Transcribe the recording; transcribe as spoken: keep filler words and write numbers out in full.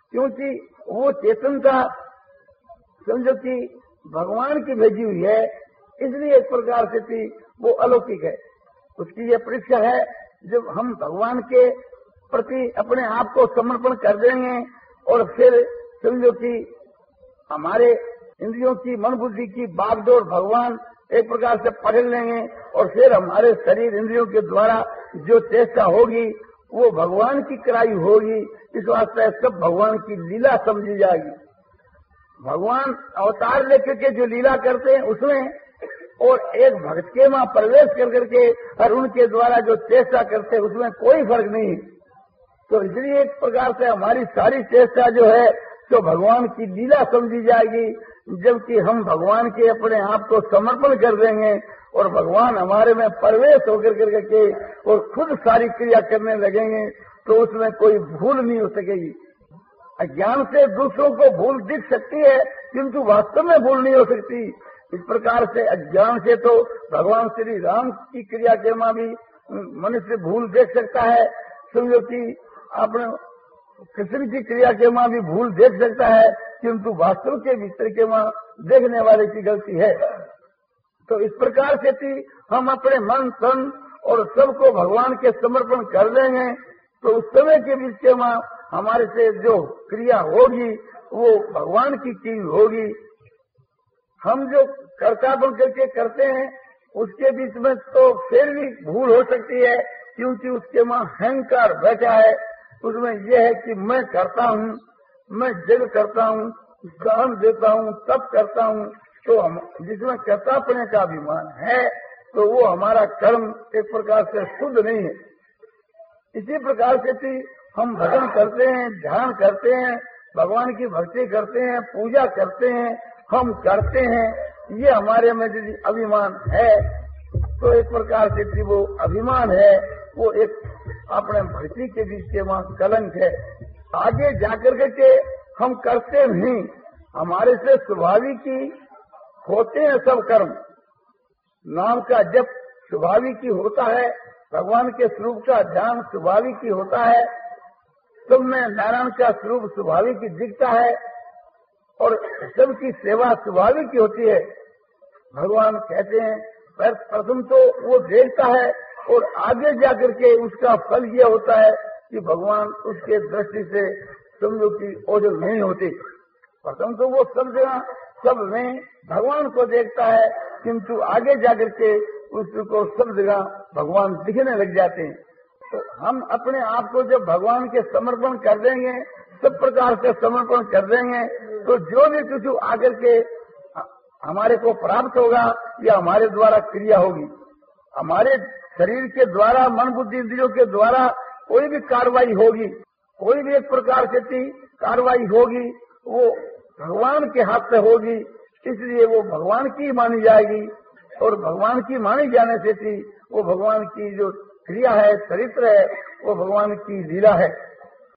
क्योंकि वो चेतनता समझो कि भगवान की भेजी हुई है, इसलिए एक प्रकार से थी वो अलौकिक है। उसकी ये परीक्षा है, जब हम भगवान के प्रति अपने आप को समर्पण कर देंगे और फिर समझो कि हमारे इंद्रियों की, मन बुद्धि की बागडोर भगवान एक प्रकार से पकड़ लेंगे और फिर हमारे शरीर इंद्रियों के द्वारा जो चेष्टा होगी वो भगवान की कराई होगी। इस वास्ते सब भगवान की लीला समझी जाएगी। भगवान अवतार लेकर के जो लीला करते हैं उसमें और एक भक्त के वहां प्रवेश कर करके और उनके द्वारा जो चेष्टा करते हैं उसमें कोई फर्क नहीं। तो इसलिए एक प्रकार से हमारी सारी चेष्टा जो है तो भगवान की लीला समझी जाएगी, जबकि हम भगवान के अपने आप को समर्पण कर देंगे और भगवान हमारे में प्रवेश होकर करके और खुद सारी क्रिया करने लगेंगे तो उसमें कोई भूल नहीं हो सकेगी। अज्ञान से दूसरों को भूल दिख सकती है किंतु वास्तव में भूल नहीं हो सकती। इस प्रकार से अज्ञान से तो भगवान श्री राम की क्रिया के मां भी मनुष्य भूल देख सकता है, समझो कि अपने कृष्ण की क्रिया के मां भी भूल देख सकता है, किंतु वास्तव के भीतर के मां देखने वाले की गलती है। तो इस प्रकार से थी हम अपने मन तन और सबको भगवान के समर्पण कर देंगे तो उस समय के बीच के मां हमारे से जो क्रिया होगी वो भगवान की की होगी। हम जो कर्ता बन करके करते हैं उसके बीच में तो फिर भी भूल हो सकती है, क्योंकि उसके मां अहंकार बैठा है। उसमें यह है कि मैं करता हूँ, मैं जग करता हूँ, दान देता हूँ, तप करता हूँ। तो हम जिसमें कर्तापने का अभिमान है तो वो हमारा कर्म एक प्रकार से शुद्ध नहीं है। इसी प्रकार से भी हम भजन करते हैं, ध्यान करते हैं, भगवान की भक्ति करते हैं, पूजा करते हैं, हम करते हैं, ये हमारे में यदि अभिमान है तो एक प्रकार से भी वो अभिमान है, वो एक अपने भक्ति के बीच के वहाँ कलंक है। आगे जाकर के हम करते नहीं, हमारे से स्वाभाविक ही होते हैं सब कर्म। नाम का जप स्वाभाविक ही होता है, भगवान के स्वरूप का ध्यान स्वाभाविक ही होता है, सब में नारायण का स्वरूप स्वाभाविक ही दिखता है और सबकी सेवा स्वाभाविक ही होती है। भगवान कहते हैं प्रथम तो वो देखता है और आगे जाकर के उसका फल यह होता है कि भगवान उसके दृष्टि से समझो की ओझल नहीं होती। प्रथम तो वो सब जगह सब में भगवान को देखता है, किंतु आगे जाकर के उसको सब जगह भगवान दिखने लग जाते हैं। तो हम अपने आप को जब भगवान के समर्पण कर देंगे, सब प्रकार से समर्पण कर देंगे, तो जो भी कुछ आकर के हमारे को प्राप्त होगा या हमारे द्वारा क्रिया होगी, हमारे शरीर के द्वारा, मन बुद्धि इंद्रियों के द्वारा कोई भी कार्रवाई होगी, कोई भी एक प्रकार से कार्रवाई होगी, वो भगवान के हाथ से होगी, इसलिए वो भगवान की मानी जाएगी। और भगवान की मानी जाने से थी वो भगवान की जो क्रिया है, चरित्र है, वो भगवान की लीला है।